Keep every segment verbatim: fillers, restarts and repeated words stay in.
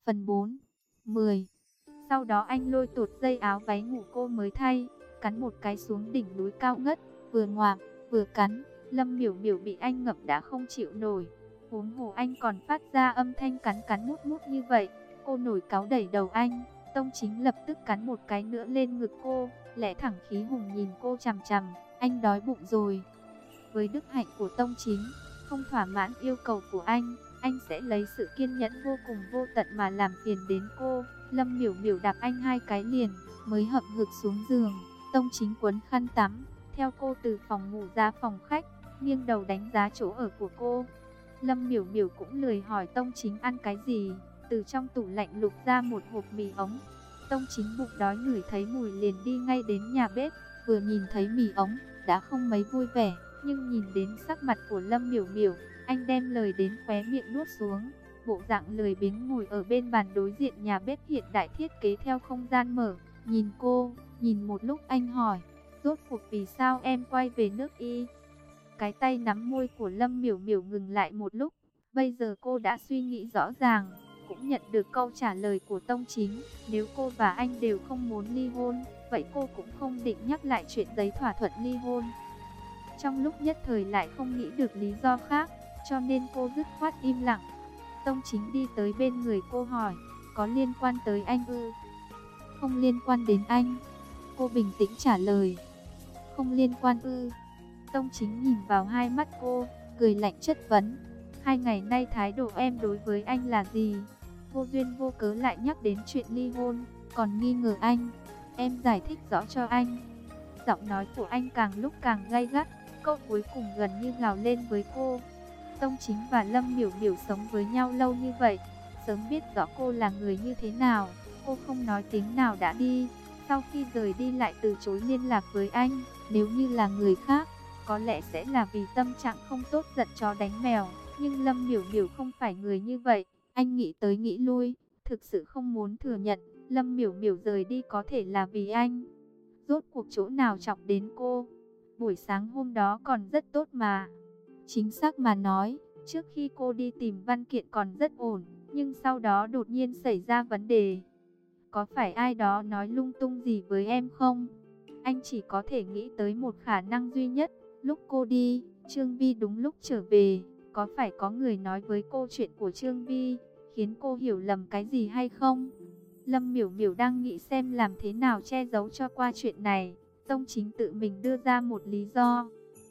Phần bốn, mười. Sau đó anh lôi tuột dây áo váy ngủ cô mới thay, cắn một cái xuống đỉnh núi cao ngất, vừa ngoạm, vừa cắn. Lâm Miểu Miểu bị anh ngậm đã không chịu nổi. Huống hồ anh còn phát ra âm thanh cắn cắn mút mút như vậy. Cô nổi cáu đẩy đầu anh. Tông Chính lập tức cắn một cái nữa lên ngực cô, lẽ thẳng khí hùng nhìn cô chằm chằm. Anh đói bụng rồi. Với đức hạnh của Tông Chính, không thỏa mãn yêu cầu của anh, anh sẽ lấy sự kiên nhẫn vô cùng vô tận mà làm phiền đến cô. Lâm Miểu Miểu đạp anh hai cái liền, mới hậm hực xuống giường. Tông Chính quấn khăn tắm, theo cô từ phòng ngủ ra phòng khách, nghiêng đầu đánh giá chỗ ở của cô. Lâm Miểu Miểu cũng lười hỏi Tông Chính ăn cái gì, từ trong tủ lạnh lục ra một hộp mì ống. Tông Chính bụng đói ngửi thấy mùi liền đi ngay đến nhà bếp, vừa nhìn thấy mì ống, đã không mấy vui vẻ, nhưng nhìn đến sắc mặt của Lâm Miểu Miểu, anh đem lời đến khóe miệng nuốt xuống. Bộ dạng lười biếng ngồi ở bên bàn đối diện nhà bếp hiện đại thiết kế theo không gian mở, nhìn cô, nhìn một lúc anh hỏi, rốt cuộc vì sao em quay về nước Y? Cái tay nắm môi của Lâm Miểu Miểu ngừng lại một lúc, bây giờ cô đã suy nghĩ rõ ràng, cũng nhận được câu trả lời của Tông Chính. Nếu cô và anh đều không muốn ly hôn, vậy cô cũng không định nhắc lại chuyện giấy thỏa thuận ly hôn. Trong lúc nhất thời lại không nghĩ được lý do khác, cho nên cô dứt khoát im lặng. Tông Chính đi tới bên người cô hỏi, có liên quan tới anh ư? Không liên quan đến anh. Cô bình tĩnh trả lời. Không liên quan ư? Tông Chính nhìn vào hai mắt cô, cười lạnh chất vấn. Hai ngày nay thái độ em đối với anh là gì? Vô duyên vô cớ lại nhắc đến chuyện ly hôn, còn nghi ngờ anh. Em giải thích rõ cho anh. Giọng nói của anh càng lúc càng gay gắt, câu cuối cùng gần như gào lên với cô. Tông Chính và Lâm Miểu Miểu sống với nhau lâu như vậy, sớm biết rõ cô là người như thế nào. Cô không nói tiếng nào đã đi, sau khi rời đi lại từ chối liên lạc với anh. Nếu như là người khác, có lẽ sẽ là vì tâm trạng không tốt giận chó đánh mèo, nhưng Lâm Miểu Miểu không phải người như vậy. Anh nghĩ tới nghĩ lui, thực sự không muốn thừa nhận Lâm Miểu Miểu rời đi có thể là vì anh. Rốt cuộc chỗ nào chọc đến cô? Buổi sáng hôm đó còn rất tốt mà. Chính xác mà nói, trước khi cô đi tìm văn kiện còn rất ổn, nhưng sau đó đột nhiên xảy ra vấn đề. Có phải ai đó nói lung tung gì với em không? Anh chỉ có thể nghĩ tới một khả năng duy nhất. Lúc cô đi, Trương Vi đúng lúc trở về. Có phải có người nói với cô chuyện của Trương Vi, khiến cô hiểu lầm cái gì hay không? Lâm Miểu Miểu đang nghĩ xem làm thế nào che giấu cho qua chuyện này. Tông Chính tự mình đưa ra một lý do.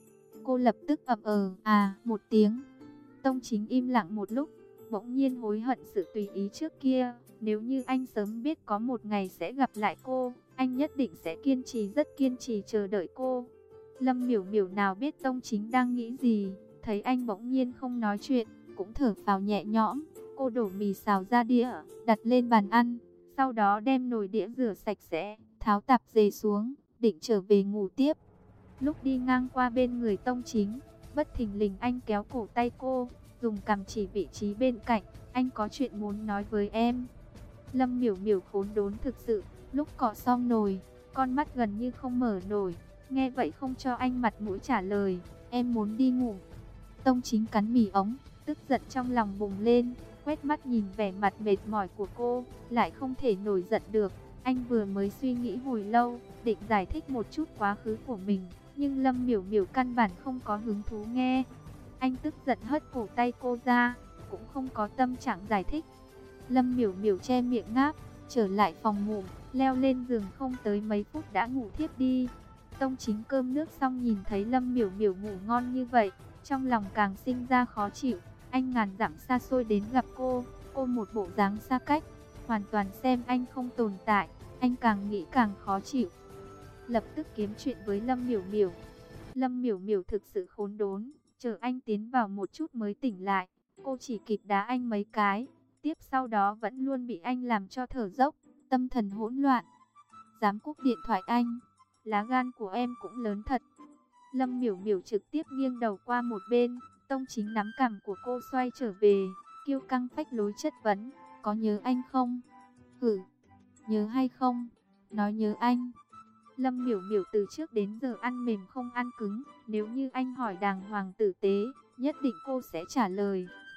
Cô lập tức ậm ờ à một tiếng. Tông Chính im lặng một lúc, bỗng nhiên hối hận sự tùy ý trước kia. Nếu như anh sớm biết có một ngày sẽ gặp lại cô, anh nhất định sẽ kiên trì rất kiên trì chờ đợi cô. Lâm Miểu Miểu nào biết Tông Chính đang nghĩ gì, thấy anh bỗng nhiên không nói chuyện, cũng thở phào nhẹ nhõm. Cô đổ mì xào ra đĩa, đặt lên bàn ăn, sau đó đem nồi đĩa rửa sạch sẽ, tháo tạp dề xuống, định trở về ngủ tiếp. Lúc đi ngang qua bên người Tông Chính, bất thình lình anh kéo cổ tay cô, dùng cằm chỉ vị trí bên cạnh. Anh có chuyện muốn nói với em. Lâm Miểu Miểu khốn đốn thực sự, lúc cọ xong nồi, con mắt gần như không mở nổi. Nghe vậy không cho anh mặt mũi trả lời, em muốn đi ngủ. Tông Chính cắn mì ống, tức giận trong lòng bùng lên, quét mắt nhìn vẻ mặt mệt mỏi của cô, lại không thể nổi giận được. Anh vừa mới suy nghĩ hồi lâu, định giải thích một chút quá khứ của mình, nhưng Lâm Miểu Miểu căn bản không có hứng thú nghe. Anh tức giận hất cổ tay cô ra, cũng không có tâm trạng giải thích. Lâm Miểu Miểu che miệng ngáp, trở lại phòng ngủ, leo lên giường không tới mấy phút đã ngủ thiếp đi. Tông Chính cơm nước xong nhìn thấy Lâm Miểu Miểu ngủ ngon như vậy, trong lòng càng sinh ra khó chịu. Anh ngàn dặm xa xôi đến gặp cô, cô một bộ dáng xa cách, hoàn toàn xem anh không tồn tại. Anh càng nghĩ càng khó chịu, lập tức kiếm chuyện với Lâm Miểu Miểu. Lâm Miểu Miểu thực sự khốn đốn, chờ anh tiến vào một chút mới tỉnh lại. Cô chỉ kịp đá anh mấy cái, tiếp sau đó vẫn luôn bị anh làm cho thở dốc, tâm thần hỗn loạn. Dám cúp điện thoại anh, lá gan của em cũng lớn thật. Lâm Miểu Miểu trực tiếp nghiêng đầu qua một bên. Tông Chính nắm cằm của cô xoay trở về, kiêu căng phách lối chất vấn, có nhớ anh không? Hử, nhớ hay không? Nói nhớ anh. Lâm Miểu Miểu từ trước đến giờ ăn mềm không ăn cứng, nếu như anh hỏi đàng hoàng tử tế, nhất định cô sẽ trả lời.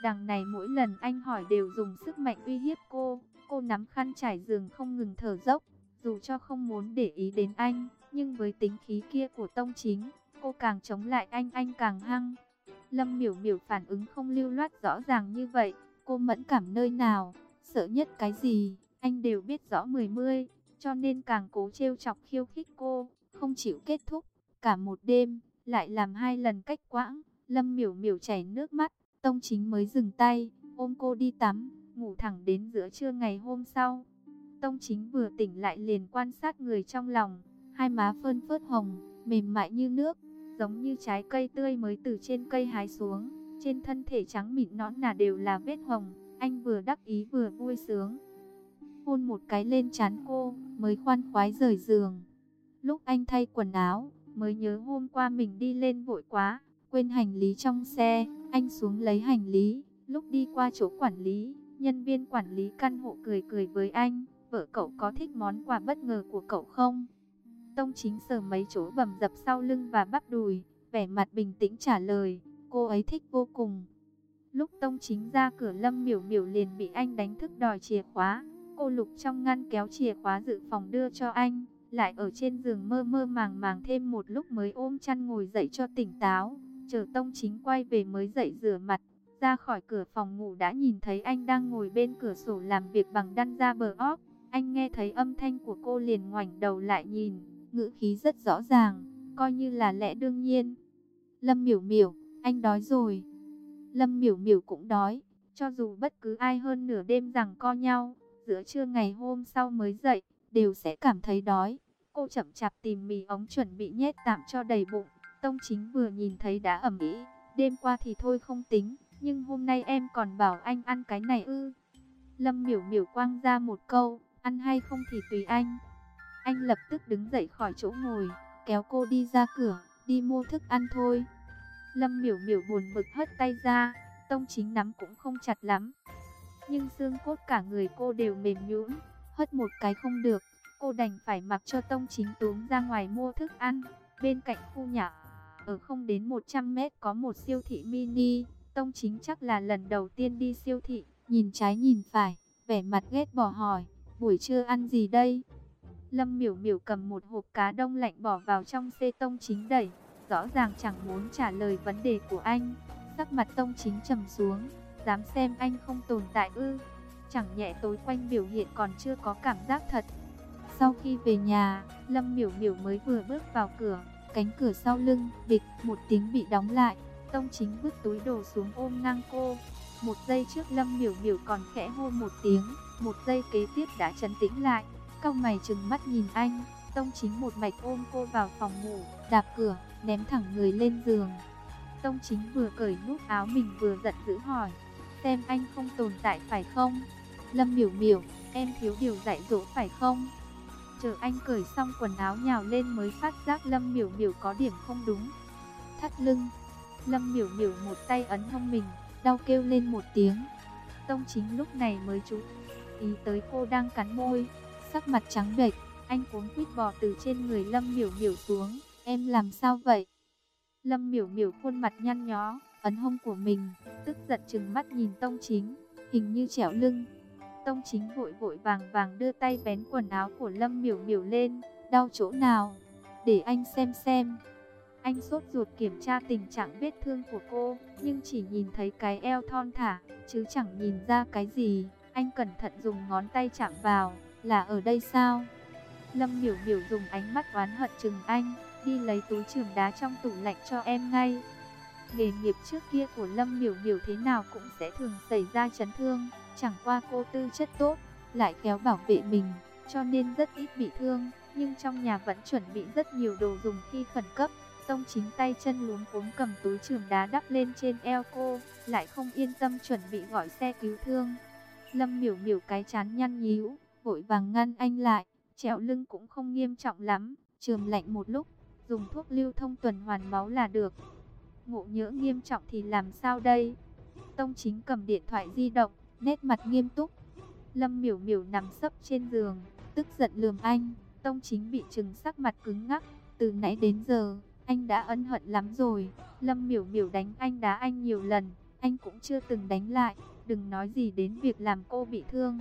Đằng này mỗi lần anh hỏi đều dùng sức mạnh uy hiếp cô. Cô nắm khăn trải giường không ngừng thở dốc, dù cho không muốn để ý đến anh, nhưng với tính khí kia của Tông Chính, cô càng chống lại anh, anh càng hăng. Lâm Miểu Miểu phản ứng không lưu loát rõ ràng như vậy, cô mẫn cảm nơi nào, sợ nhất cái gì, anh đều biết rõ mười mươi, cho nên càng cố trêu chọc khiêu khích cô, không chịu kết thúc. Cả một đêm, lại làm hai lần cách quãng, Lâm Miểu Miểu chảy nước mắt, Tông Chính mới dừng tay, ôm cô đi tắm, ngủ thẳng đến giữa trưa ngày hôm sau. Tông Chính vừa tỉnh lại liền quan sát người trong lòng, hai má phơn phớt hồng, mềm mại như nước, giống như trái cây tươi mới từ trên cây hái xuống, trên thân thể trắng mịn nõn nà đều là vết hồng, anh vừa đắc ý vừa vui sướng. Hôn một cái lên trán cô, mới khoan khoái rời giường. Lúc anh thay quần áo, mới nhớ hôm qua mình đi lên vội quá, quên hành lý trong xe, anh xuống lấy hành lý, lúc đi qua chỗ quản lý, nhân viên quản lý căn hộ cười cười với anh, vợ cậu có thích món quà bất ngờ của cậu không? Tông Chính sờ mấy chỗ bầm dập sau lưng và bắp đùi, vẻ mặt bình tĩnh trả lời, cô ấy thích vô cùng. Lúc Tông Chính ra cửa, Lâm Miểu Miểu liền bị anh đánh thức đòi chìa khóa. Cô lục trong ngăn kéo chìa khóa dự phòng đưa cho anh, lại ở trên giường mơ mơ màng màng thêm một lúc mới ôm chăn ngồi dậy cho tỉnh táo. Chờ Tông Chính quay về mới dậy rửa mặt, ra khỏi cửa phòng ngủ đã nhìn thấy anh đang ngồi bên cửa sổ làm việc bằng đăn da bờ óc. Anh nghe thấy âm thanh của cô liền ngoảnh đầu lại nhìn, ngữ khí rất rõ ràng, coi như là lẽ đương nhiên. Lâm Miểu Miểu, anh đói rồi. Lâm Miểu Miểu cũng đói, cho dù bất cứ ai hơn nửa đêm giằng co nhau, giữa trưa ngày hôm sau mới dậy, đều sẽ cảm thấy đói. Cô chậm chạp tìm mì ống chuẩn bị nhét tạm cho đầy bụng. Tông Chính vừa nhìn thấy đã ầm ĩ, đêm qua thì thôi không tính, nhưng hôm nay em còn bảo anh ăn cái này ư? Lâm Miểu Miểu quăng ra một câu, ăn hay không thì tùy anh. Anh lập tức đứng dậy khỏi chỗ ngồi, kéo cô đi ra cửa, đi mua thức ăn thôi. Lâm Miểu Miểu buồn bực hất tay ra, Tông Chính nắm cũng không chặt lắm, nhưng xương cốt cả người cô đều mềm nhũn, hất một cái không được, cô đành phải mặc cho Tông Chính túm ra ngoài mua thức ăn. Bên cạnh khu nhà ở không đến một trăm mét có một siêu thị mini, Tông Chính chắc là lần đầu tiên đi siêu thị, nhìn trái nhìn phải, vẻ mặt ghét bỏ hỏi, buổi trưa ăn gì đây? Lâm Miểu Miểu cầm một hộp cá đông lạnh bỏ vào trong xe. Tông Chính đẩy, rõ ràng chẳng muốn trả lời vấn đề của anh. Sắc mặt Tông Chính trầm xuống, dám xem anh không tồn tại ư? Chẳng nhẹ tối quanh biểu hiện còn chưa có cảm giác thật. Sau khi về nhà, Lâm Miểu Miểu mới vừa bước vào cửa, cánh cửa sau lưng bịch một tiếng bị đóng lại. Tông Chính vứt túi đồ xuống ôm ngang cô. Một giây trước Lâm Miểu Miểu còn khẽ hô một tiếng, một giây kế tiếp đã trấn tĩnh lại, cau mày trừng mắt nhìn anh. Tông Chính một mạch ôm cô vào phòng ngủ, đạp cửa, ném thẳng người lên giường. Tông Chính vừa cởi nút áo mình vừa giận dữ hỏi, xem anh không tồn tại phải không? Lâm Miểu Miểu, em thiếu điều dạy dỗ phải không? Chờ anh cởi xong quần áo nhào lên mới phát giác Lâm Miểu Miểu có điểm không đúng. Thắt lưng. Lâm Miểu Miểu một tay ấn hông mình, đau kêu lên một tiếng. Tông Chính lúc này mới chú ý tới cô đang cắn môi, sắc mặt trắng bệch. Anh cuống quýt bò từ trên người Lâm Miểu Miểu xuống. Em làm sao vậy? Lâm Miểu Miểu khuôn mặt nhăn nhó, ấn hông của mình, tức giận trừng mắt nhìn Tông Chính, hình như trẹo lưng. Tông Chính vội vội vàng vàng đưa tay vén quần áo của Lâm Miểu Miểu lên. Đau chỗ nào? Để anh xem xem. Anh sốt ruột kiểm tra tình trạng vết thương của cô, nhưng chỉ nhìn thấy cái eo thon thả, chứ chẳng nhìn ra cái gì. Anh cẩn thận dùng ngón tay chạm vào, là ở đây sao? Lâm Miểu Miểu dùng ánh mắt oán hận chừng anh, đi lấy túi chườm đá trong tủ lạnh cho em ngay. Nghề nghiệp trước kia của Lâm Miểu Miểu thế nào cũng sẽ thường xảy ra chấn thương, chẳng qua cô tư chất tốt, lại khéo bảo vệ mình, cho nên rất ít bị thương, nhưng trong nhà vẫn chuẩn bị rất nhiều đồ dùng khi khẩn cấp. Tông Chính tay chân luống cuống cầm túi chườm đá đắp lên trên eo cô, lại không yên tâm chuẩn bị gọi xe cứu thương. Lâm Miểu Miểu cái trán nhăn nhíu, vội vàng ngăn anh lại, trẹo lưng cũng không nghiêm trọng lắm, chườm lạnh một lúc, dùng thuốc lưu thông tuần hoàn máu là được. Ngộ nhỡ nghiêm trọng thì làm sao đây? Tông Chính cầm điện thoại di động, nét mặt nghiêm túc. Lâm Miểu Miểu nằm sấp trên giường, tức giận lườm anh. Tông Chính bị trừng sắc mặt cứng ngắc, từ nãy đến giờ anh đã ân hận lắm rồi. Lâm Miểu Miểu đánh anh đá anh nhiều lần, anh cũng chưa từng đánh lại, đừng nói gì đến việc làm cô bị thương.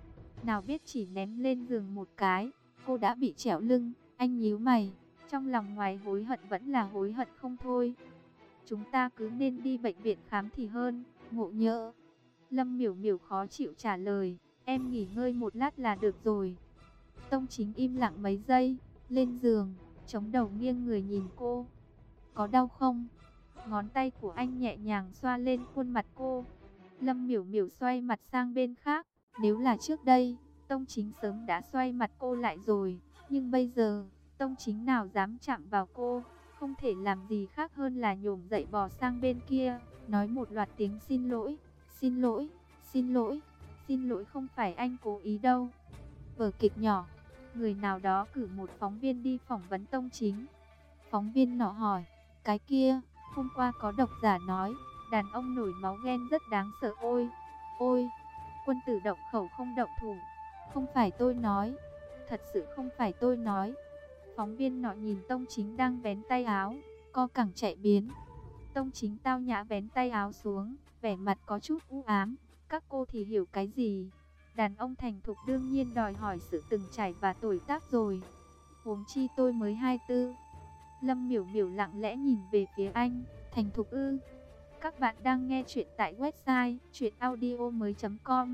Nào biết chỉ ném lên giường một cái, cô đã bị trẽo lưng. Anh nhíu mày, trong lòng ngoài hối hận vẫn là hối hận không thôi. Chúng ta cứ nên đi bệnh viện khám thì hơn, Ngộ Nhỡ. Lâm Miểu Miểu khó chịu trả lời, em nghỉ ngơi một lát là được rồi. Tông Chính im lặng mấy giây, lên giường, chống đầu nghiêng người nhìn cô. Có đau không? Ngón tay của anh nhẹ nhàng xoa lên khuôn mặt cô. Lâm Miểu Miểu xoay mặt sang bên khác. Nếu là trước đây, Tông Chính sớm đã xoay mặt cô lại rồi. Nhưng bây giờ, Tông Chính nào dám chạm vào cô, không thể làm gì khác hơn là nhổm dậy bò sang bên kia, nói một loạt tiếng xin lỗi, xin lỗi, xin lỗi, xin lỗi, không phải anh cố ý đâu. Vở kịch nhỏ, người nào đó cử một phóng viên đi phỏng vấn Tông Chính. Phóng viên nọ hỏi, cái kia, hôm qua có độc giả nói, đàn ông nổi máu ghen rất đáng sợ. Ôi, ôi, quân tử động khẩu không động thủ. Không phải tôi nói, thật sự không phải tôi nói. Phóng viên nọ nhìn Tông Chính đang vén tay áo, co cẳng chạy biến. Tông Chính tao nhã vén tay áo xuống, vẻ mặt có chút u ám. Các cô thì hiểu cái gì? Đàn ông thành thục đương nhiên đòi hỏi sự từng trải và tuổi tác rồi. Huống chi tôi mới hai mươi tư. Lâm Miểu Miểu lặng lẽ nhìn về phía anh, thành thục ư? Các bạn đang nghe chuyện tại website truyện audio mới chấm com.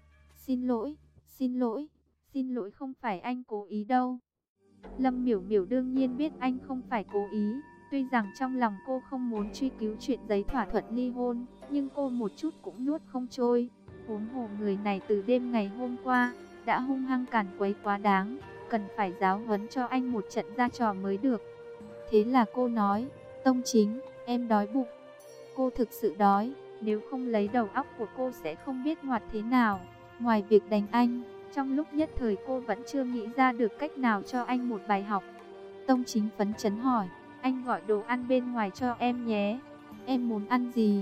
Xin lỗi, xin lỗi, xin lỗi, không phải anh cố ý đâu. Lâm Miểu Miểu đương nhiên biết anh không phải cố ý. Tuy rằng trong lòng cô không muốn truy cứu chuyện giấy thỏa thuận ly hôn, nhưng cô một chút cũng nuốt không trôi. Huống hồ người này từ đêm ngày hôm qua đã hung hăng càn quấy quá đáng, cần phải giáo huấn cho anh một trận ra trò mới được. Thế là cô nói, Tông Chính, em đói bụng. Cô thực sự đói, nếu không lấy đầu óc của cô sẽ không biết hoạt thế nào. Ngoài việc đánh anh, trong lúc nhất thời cô vẫn chưa nghĩ ra được cách nào cho anh một bài học. Tông Chính phấn chấn hỏi, anh gọi đồ ăn bên ngoài cho em nhé. Em muốn ăn gì?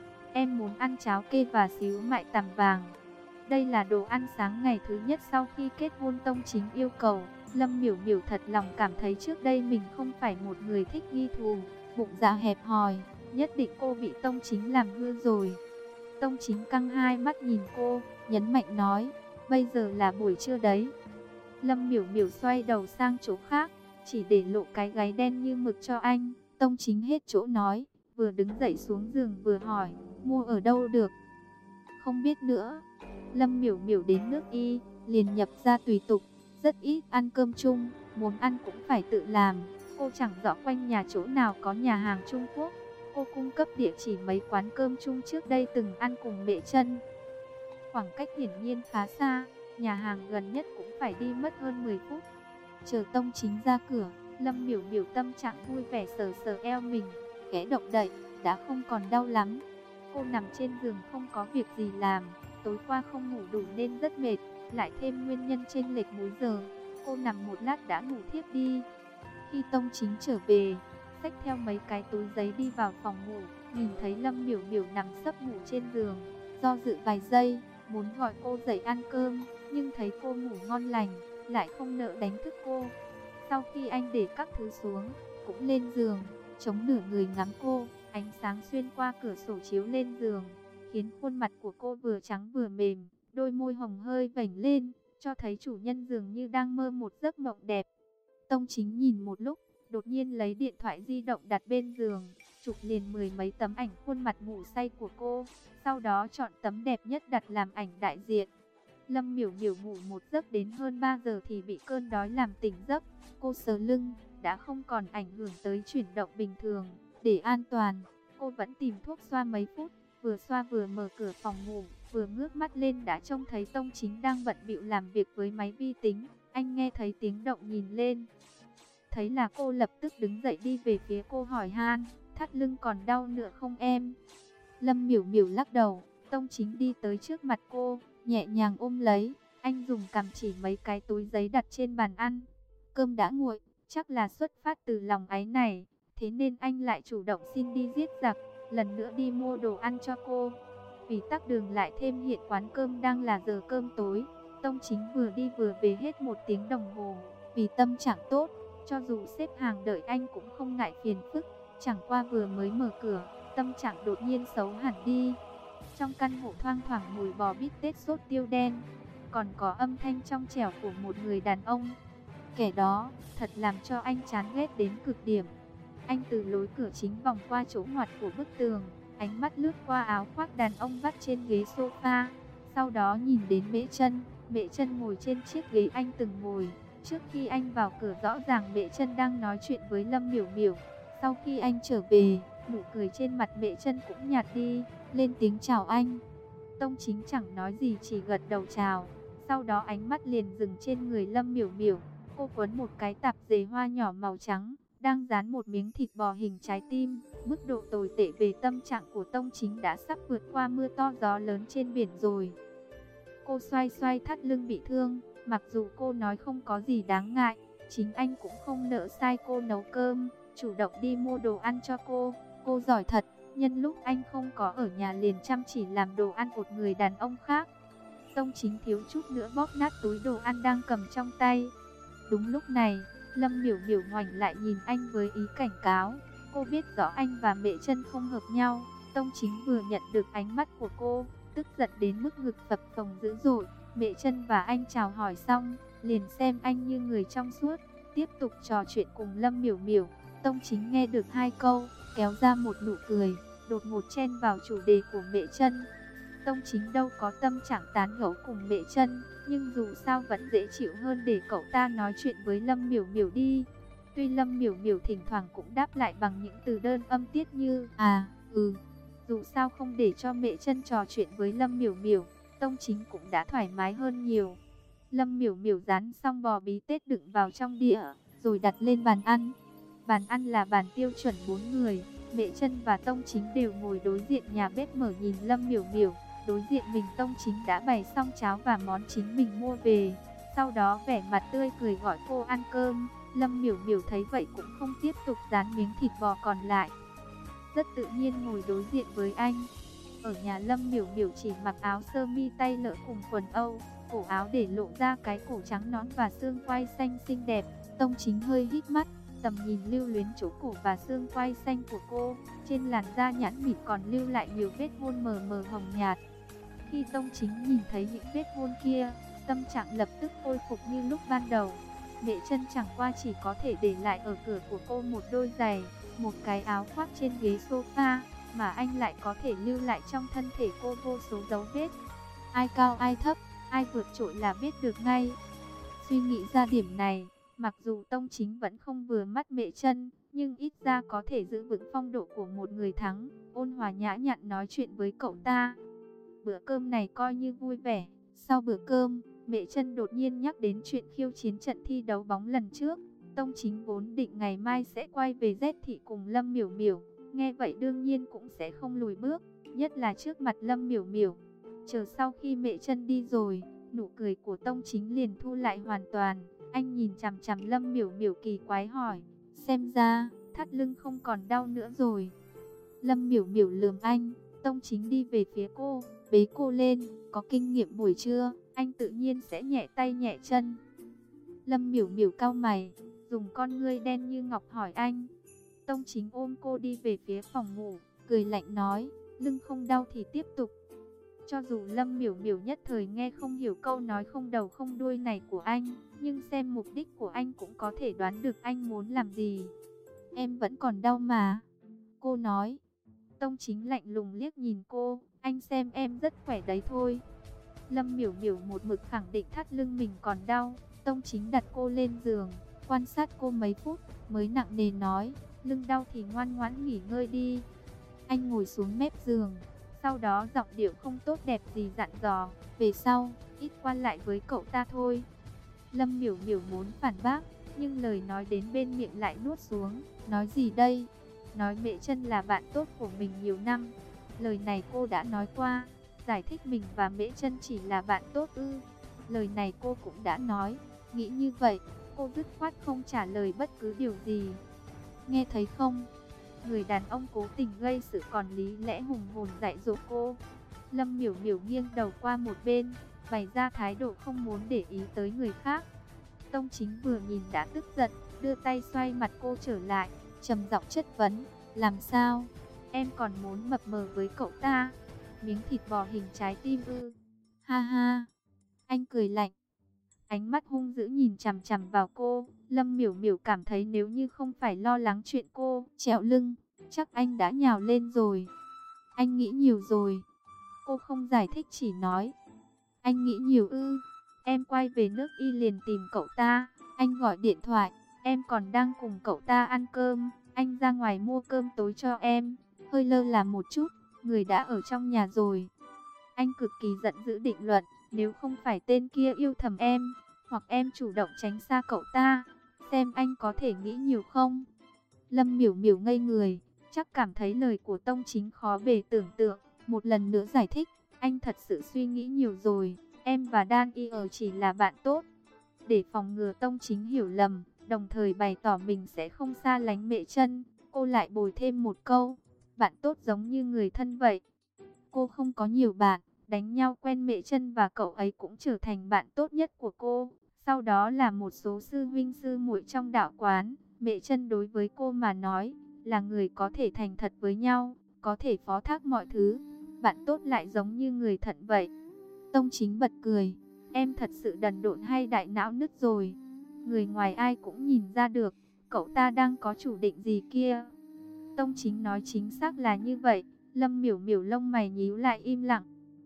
Em muốn ăn cháo kê và xíu mại tằm vàng. Đây là đồ ăn sáng ngày thứ nhất sau khi kết hôn Tông Chính yêu cầu. Lâm Miểu Miểu thật lòng cảm thấy trước đây mình không phải một người thích ghi thù, bụng dạ hẹp hòi, nhất định cô bị Tông Chính làm hư rồi. Tông Chính căng hai mắt nhìn cô, nhấn mạnh nói, bây giờ là buổi trưa đấy. Lâm Miểu Miểu xoay đầu sang chỗ khác, chỉ để lộ cái gáy đen như mực cho anh. Tông Chính hết chỗ nói, vừa đứng dậy xuống giường vừa hỏi, mua ở đâu được? Không biết nữa. Lâm Miểu Miểu đến nước Y, liền nhập ra tùy tục, rất ít ăn cơm chung, muốn ăn cũng phải tự làm. Cô chẳng rõ quanh nhà chỗ nào có nhà hàng Trung Quốc. Cô cung cấp địa chỉ mấy quán cơm chung trước đây từng ăn cùng mẹ Trân. Khoảng cách hiển nhiên khá xa, nhà hàng gần nhất cũng phải đi mất hơn mười phút. Chờ Tông Chính ra cửa, Lâm Miểu Miểu tâm trạng vui vẻ sờ sờ eo mình, khẽ động đậy, đã không còn đau lắm. Cô nằm trên giường không có việc gì làm, tối qua không ngủ đủ nên rất mệt, lại thêm nguyên nhân chênh lệch múi giờ, cô nằm một lát đã ngủ thiếp đi. Khi Tông Chính trở về, xách theo mấy cái túi giấy đi vào phòng ngủ, nhìn thấy Lâm Miểu Miểu nằm sấp ngủ trên giường, do dự vài giây, muốn gọi cô dậy ăn cơm, nhưng thấy cô ngủ ngon lành, lại không nỡ đánh thức cô. Sau khi anh để các thứ xuống, cũng lên giường, chống nửa người ngắm cô, ánh sáng xuyên qua cửa sổ chiếu lên giường, khiến khuôn mặt của cô vừa trắng vừa mềm, đôi môi hồng hơi vểnh lên, cho thấy chủ nhân dường như đang mơ một giấc mộng đẹp. Tông Chính nhìn một lúc, đột nhiên lấy điện thoại di động đặt bên giường, chụp liền mười mấy tấm ảnh khuôn mặt ngủ say của cô, sau đó chọn tấm đẹp nhất đặt làm ảnh đại diện. Lâm Miểu Miểu ngủ một giấc đến hơn ba giờ thì bị cơn đói làm tỉnh giấc. Cô sờ lưng, đã không còn ảnh hưởng tới chuyển động bình thường. Để an toàn, cô vẫn tìm thuốc xoa mấy phút, vừa xoa vừa mở cửa phòng ngủ, vừa ngước mắt lên đã trông thấy Tông Chính đang bận bịu làm việc với máy vi tính. Anh nghe thấy tiếng động nhìn lên, thấy là cô lập tức đứng dậy đi về phía cô hỏi han, thắt lưng còn đau nữa không em? Lâm Miểu Miểu lắc đầu. Tông Chính đi tới trước mặt cô, nhẹ nhàng ôm lấy, anh dùng cằm chỉ mấy cái túi giấy đặt trên bàn ăn. Cơm đã nguội, chắc là xuất phát từ lòng áy này, thế nên anh lại chủ động xin đi giết giặc, lần nữa đi mua đồ ăn cho cô. Vì tắc đường lại thêm hiện quán cơm đang là giờ cơm tối, Tông Chính vừa đi vừa về hết một tiếng đồng hồ. Vì tâm trạng tốt, cho dù xếp hàng đợi anh cũng không ngại phiền phức. Chẳng qua vừa mới mở cửa, tâm trạng đột nhiên xấu hẳn đi. Trong căn hộ thoang thoảng mùi bò bít tết sốt tiêu đen, còn có âm thanh trong trẻo của một người đàn ông. Kẻ đó thật làm cho anh chán ghét đến cực điểm. Anh từ lối cửa chính vòng qua chỗ ngoặt của bức tường, ánh mắt lướt qua áo khoác đàn ông vắt trên ghế sofa, sau đó nhìn đến Mễ Trân. Mễ Trân ngồi trên chiếc ghế anh từng ngồi. Trước khi anh vào cửa rõ ràng Mễ Trân đang nói chuyện với Lâm Miểu Miểu. Sau khi anh trở về, nụ cười trên mặt Mễ Trân cũng nhạt đi, lên tiếng chào anh. Tông Chính chẳng nói gì, chỉ gật đầu chào. Sau đó ánh mắt liền dừng trên người Lâm Miểu Miểu. Cô quấn một cái tạp dề hoa nhỏ màu trắng, đang dán một miếng thịt bò hình trái tim. Mức độ tồi tệ về tâm trạng của Tông Chính đã sắp vượt qua mưa to gió lớn trên biển rồi. Cô xoay xoay thắt lưng bị thương, mặc dù cô nói không có gì đáng ngại, chính anh cũng không nỡ sai cô nấu cơm, chủ động đi mua đồ ăn cho cô. Cô giỏi thật, nhân lúc anh không có ở nhà liền chăm chỉ làm đồ ăn một người đàn ông khác. Tông Chính thiếu chút nữa bóp nát túi đồ ăn đang cầm trong tay. Đúng lúc này, Lâm Miểu Miểu ngoảnh lại nhìn anh với ý cảnh cáo. Cô biết rõ anh và Mễ Trân không hợp nhau. Tông Chính vừa nhận được ánh mắt của cô, tức giận đến mức ngực phập phồng dữ dội. Mễ Trân và anh chào hỏi xong, liền xem anh như người trong suốt, tiếp tục trò chuyện cùng Lâm Miểu Miểu. Tông Chính nghe được hai câu, kéo ra một nụ cười, đột ngột chen vào chủ đề của Mễ Trân. Tông Chính đâu có tâm trạng tán gẫu cùng Mễ Trân, nhưng dù sao vẫn dễ chịu hơn để cậu ta nói chuyện với Lâm Miểu Miểu đi. Tuy Lâm Miểu Miểu thỉnh thoảng cũng đáp lại bằng những từ đơn âm tiết như à, ừ. Dù sao không để cho Mễ Trân trò chuyện với Lâm Miểu Miểu, Tông Chính cũng đã thoải mái hơn nhiều. Lâm Miểu Miểu rán xong bò bí tết đựng vào trong đĩa, rồi đặt lên bàn ăn. Bàn ăn là bàn tiêu chuẩn bốn người, Mễ Trân và Tông Chính đều ngồi đối diện nhà bếp mở nhìn Lâm Miểu Miểu. Đối diện mình Tông Chính đã bày xong cháo và món chính mình mua về. Sau đó vẻ mặt tươi cười gọi cô ăn cơm. Lâm Miểu Miểu thấy vậy cũng không tiếp tục dán miếng thịt bò còn lại, rất tự nhiên ngồi đối diện với anh. Ở nhà Lâm Miểu Miểu chỉ mặc áo sơ mi tay lỡ cùng quần Âu, cổ áo để lộ ra cái cổ trắng nõn và xương quai xanh xinh đẹp. Tông Chính hơi hít mắt, tầm nhìn lưu luyến chỗ cổ và xương quai xanh của cô. Trên làn da nhẵn mịn còn lưu lại nhiều vết hôn mờ mờ hồng nhạt. Khi Tông Chính nhìn thấy những vết hôn kia, tâm trạng lập tức khôi phục như lúc ban đầu. Mễ Trân chẳng qua chỉ có thể để lại ở cửa của cô một đôi giày, một cái áo khoác trên ghế sofa, mà anh lại có thể lưu lại trong thân thể cô vô số dấu vết. Ai cao ai thấp, ai vượt trội là biết được ngay. Suy nghĩ ra điểm này, mặc dù Tông Chính vẫn không vừa mắt Mễ Trân, nhưng ít ra có thể giữ vững phong độ của một người thắng, ôn hòa nhã nhặn nói chuyện với cậu ta. Bữa cơm này coi như vui vẻ. Sau bữa cơm, Mễ Trân đột nhiên nhắc đến chuyện khiêu chiến trận thi đấu bóng lần trước. Tông Chính vốn định ngày mai sẽ quay về Z thị cùng Lâm Miểu Miểu, nghe vậy đương nhiên cũng sẽ không lùi bước, nhất là trước mặt Lâm Miểu Miểu. Chờ sau khi Mễ Trân đi rồi, nụ cười của Tông Chính liền thu lại hoàn toàn. Anh nhìn chằm chằm Lâm Miểu Miểu kỳ quái hỏi, xem ra thắt lưng không còn đau nữa rồi. Lâm Miểu Miểu lườm anh. Tông Chính đi về phía cô, bế cô lên. Có kinh nghiệm buổi trưa, anh tự nhiên sẽ nhẹ tay nhẹ chân. Lâm Miểu Miểu cau mày, dùng con ngươi đen như ngọc hỏi anh. Tông Chính ôm cô đi về phía phòng ngủ, cười lạnh nói, lưng không đau thì tiếp tục. Cho dù Lâm Miểu Miểu nhất thời nghe không hiểu câu nói không đầu không đuôi này của anh, nhưng xem mục đích của anh cũng có thể đoán được anh muốn làm gì. Em vẫn còn đau mà, cô nói. Tông Chính lạnh lùng liếc nhìn cô, anh xem em rất khỏe đấy thôi. Lâm Miểu Miểu một mực khẳng định thắt lưng mình còn đau. Tông Chính đặt cô lên giường, quan sát cô mấy phút, mới nặng nề nói, lưng đau thì ngoan ngoãn nghỉ ngơi đi. Anh ngồi xuống mép giường, sau đó giọng điệu không tốt đẹp gì dặn dò, về sau, ít quan lại với cậu ta thôi. Lâm Miểu Miểu muốn phản bác, nhưng lời nói đến bên miệng lại nuốt xuống, nói gì đây? Nói Mễ Trân là bạn tốt của mình nhiều năm. Lời này cô đã nói qua, giải thích mình và Mễ Trân chỉ là bạn tốt ư? Lời này cô cũng đã nói. Nghĩ như vậy, cô dứt khoát không trả lời bất cứ điều gì. Nghe thấy không? Người đàn ông cố tình gây sự còn lý lẽ hùng hồn dạy dỗ cô. Lâm Miểu Miểu nghiêng đầu qua một bên, bày ra thái độ không muốn để ý tới người khác. Tông Chính vừa nhìn đã tức giận, đưa tay xoay mặt cô trở lại, trầm giọng chất vấn, làm sao? Em còn muốn mập mờ với cậu ta? Miếng thịt bò hình trái tim ư? Ha ha. Anh cười lạnh, ánh mắt hung dữ nhìn chằm chằm vào cô. Lâm Miểu Miểu cảm thấy nếu như không phải lo lắng chuyện cô trẹo lưng, chắc anh đã nhào lên rồi. Anh nghĩ nhiều rồi. Cô không giải thích, chỉ nói, anh nghĩ nhiều ư? Em quay về nước Y liền tìm cậu ta. Anh gọi điện thoại, em còn đang cùng cậu ta ăn cơm. Anh ra ngoài mua cơm tối cho em. Hơi lơ là một chút, người đã ở trong nhà rồi. Anh cực kỳ giận dữ định luận, nếu không phải tên kia yêu thầm em, hoặc em chủ động tránh xa cậu ta, xem anh có thể nghĩ nhiều không? Lâm Miểu Miểu ngây người, chắc cảm thấy lời của Tông Chính khó bề tưởng tượng. Một lần nữa giải thích, anh thật sự suy nghĩ nhiều rồi, em và Dan Y ở chỉ là bạn tốt. Để phòng ngừa Tông Chính hiểu lầm, đồng thời bày tỏ mình sẽ không xa lánh Mẹ Chân, cô lại bồi thêm một câu, bạn tốt giống như người thân vậy. Cô không có nhiều bạn, đánh nhau quen Mẹ Chân và cậu ấy cũng trở thành bạn tốt nhất của cô. Sau đó là một số sư huynh sư muội trong đạo quán. Mẹ Chân đối với cô mà nói là người có thể thành thật với nhau, có thể phó thác mọi thứ. Bạn tốt lại giống như người thân vậy. Tông Chính bật cười, em thật sự đần độn hay đại não nứt rồi. Người ngoài ai cũng nhìn ra được, cậu ta đang có chủ định gì kia. Tông Chính nói chính xác là như vậy. Lâm Miểu Miểu lông mày nhíu lại im lặng.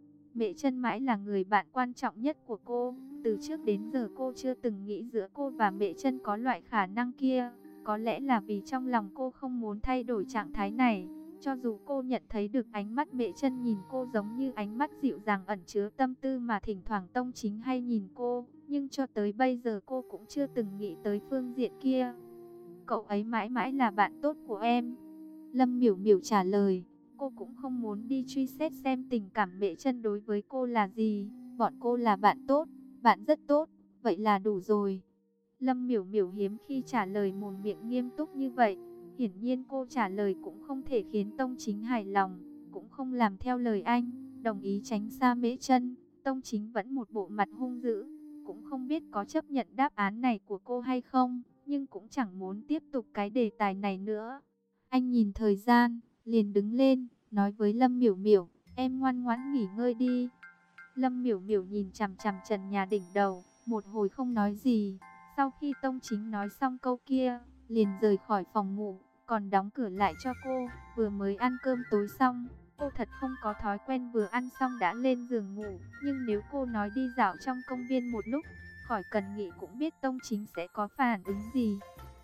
Mẹ Chân mãi là người bạn quan trọng nhất của cô. Từ trước đến giờ cô chưa từng nghĩ giữa cô và Mẹ Chân có loại khả năng kia. Có lẽ là vì trong lòng cô không muốn thay đổi trạng thái này. Cho dù cô nhận thấy được ánh mắt Mẹ Chân nhìn cô giống như ánh mắt dịu dàng ẩn chứa tâm tư mà thỉnh thoảng Tông Chính hay nhìn cô, nhưng cho tới bây giờ cô cũng chưa từng nghĩ tới phương diện kia. Cậu ấy mãi mãi là bạn tốt của em. Lâm Miểu Miểu trả lời. Cô cũng không muốn đi truy xét xem tình cảm Mẹ Chân đối với cô là gì. Bọn cô là bạn tốt, bạn rất tốt, vậy là đủ rồi. Lâm Miểu Miểu hiếm khi trả lời mồm miệng nghiêm túc như vậy. Hiển nhiên cô trả lời cũng không thể khiến Tông Chính hài lòng, cũng không làm theo lời anh, đồng ý tránh xa Mẹ Chân. Tông Chính vẫn một bộ mặt hung dữ, cũng không biết có chấp nhận đáp án này của cô hay không, nhưng cũng chẳng muốn tiếp tục cái đề tài này nữa. Anh nhìn thời gian, liền đứng lên, nói với Lâm Miểu Miểu, em ngoan ngoãn nghỉ ngơi đi. Lâm Miểu Miểu nhìn chằm chằm trần nhà đỉnh đầu, một hồi không nói gì. Sau khi Tông Chính nói xong câu kia, liền rời khỏi phòng ngủ, còn đóng cửa lại cho cô. Vừa mới ăn cơm tối xong, cô thật không có thói quen vừa ăn xong đã lên giường ngủ. Nhưng nếu cô nói đi dạo trong công viên một lúc, khỏi cần nghĩ cũng biết Tông Chính sẽ có phản ứng gì.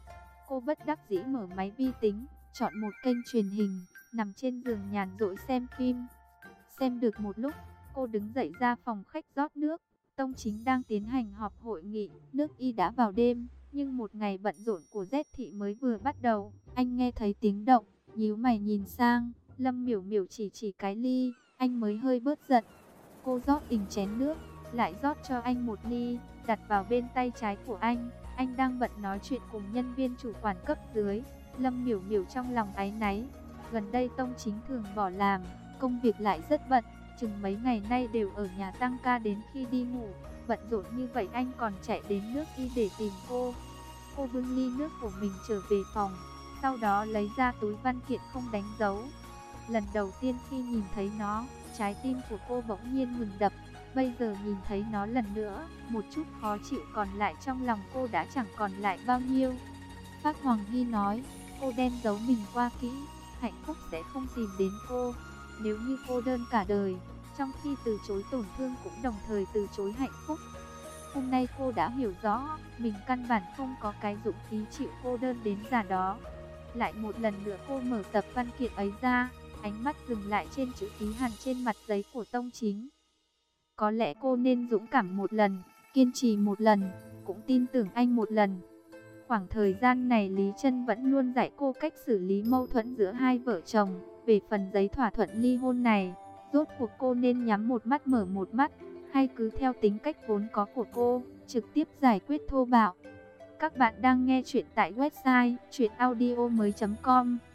Cô bất đắc dĩ mở máy vi tính, chọn một kênh truyền hình, nằm trên giường nhàn rỗi xem phim. Xem được một lúc, cô đứng dậy ra phòng khách rót nước. Tông Chính đang tiến hành họp hội nghị, nước Y đã vào đêm, nhưng một ngày bận rộn của Z thị mới vừa bắt đầu. Anh nghe thấy tiếng động, nhíu mày nhìn sang, Lâm Miểu Miểu chỉ chỉ cái ly, anh mới hơi bớt giận. Cô rót ình chén nước, lại rót cho anh một ly, đặt vào bên tay trái của anh. Anh đang bận nói chuyện cùng nhân viên chủ quản cấp dưới. Lâm Miểu Miểu trong lòng áy náy. Gần đây Tông Chính thường bỏ làm, công việc lại rất bận, chừng mấy ngày nay đều ở nhà tăng ca đến khi đi ngủ. Bận rộn như vậy anh còn chạy đến nước Y để tìm cô. Cô bưng ly nước của mình trở về phòng, sau đó lấy ra túi văn kiện không đánh dấu. Lần đầu tiên khi nhìn thấy nó, trái tim của cô bỗng nhiên ngừng đập. Bây giờ nhìn thấy nó lần nữa, một chút khó chịu còn lại trong lòng cô đã chẳng còn lại bao nhiêu. Phác Hoàng Hy nói, cô đem giấu mình qua kỹ, hạnh phúc sẽ không tìm đến cô. Nếu như cô đơn cả đời, trong khi từ chối tổn thương cũng đồng thời từ chối hạnh phúc. Hôm nay cô đã hiểu rõ, mình căn bản không có cái dũng khí chịu cô đơn đến già đó. Lại một lần nữa cô mở tập văn kiện ấy ra, ánh mắt dừng lại trên chữ ký hằn trên mặt giấy của Tông Chính. Có lẽ cô nên dũng cảm một lần, kiên trì một lần, cũng tin tưởng anh một lần. Khoảng thời gian này Lý Trân vẫn luôn dạy cô cách xử lý mâu thuẫn giữa hai vợ chồng. Về phần giấy thỏa thuận ly hôn này, rốt cuộc cô nên nhắm một mắt mở một mắt, hay cứ theo tính cách vốn có của cô, trực tiếp giải quyết thô bạo. Các bạn đang nghe chuyện tại website truyện audio mới chấm com.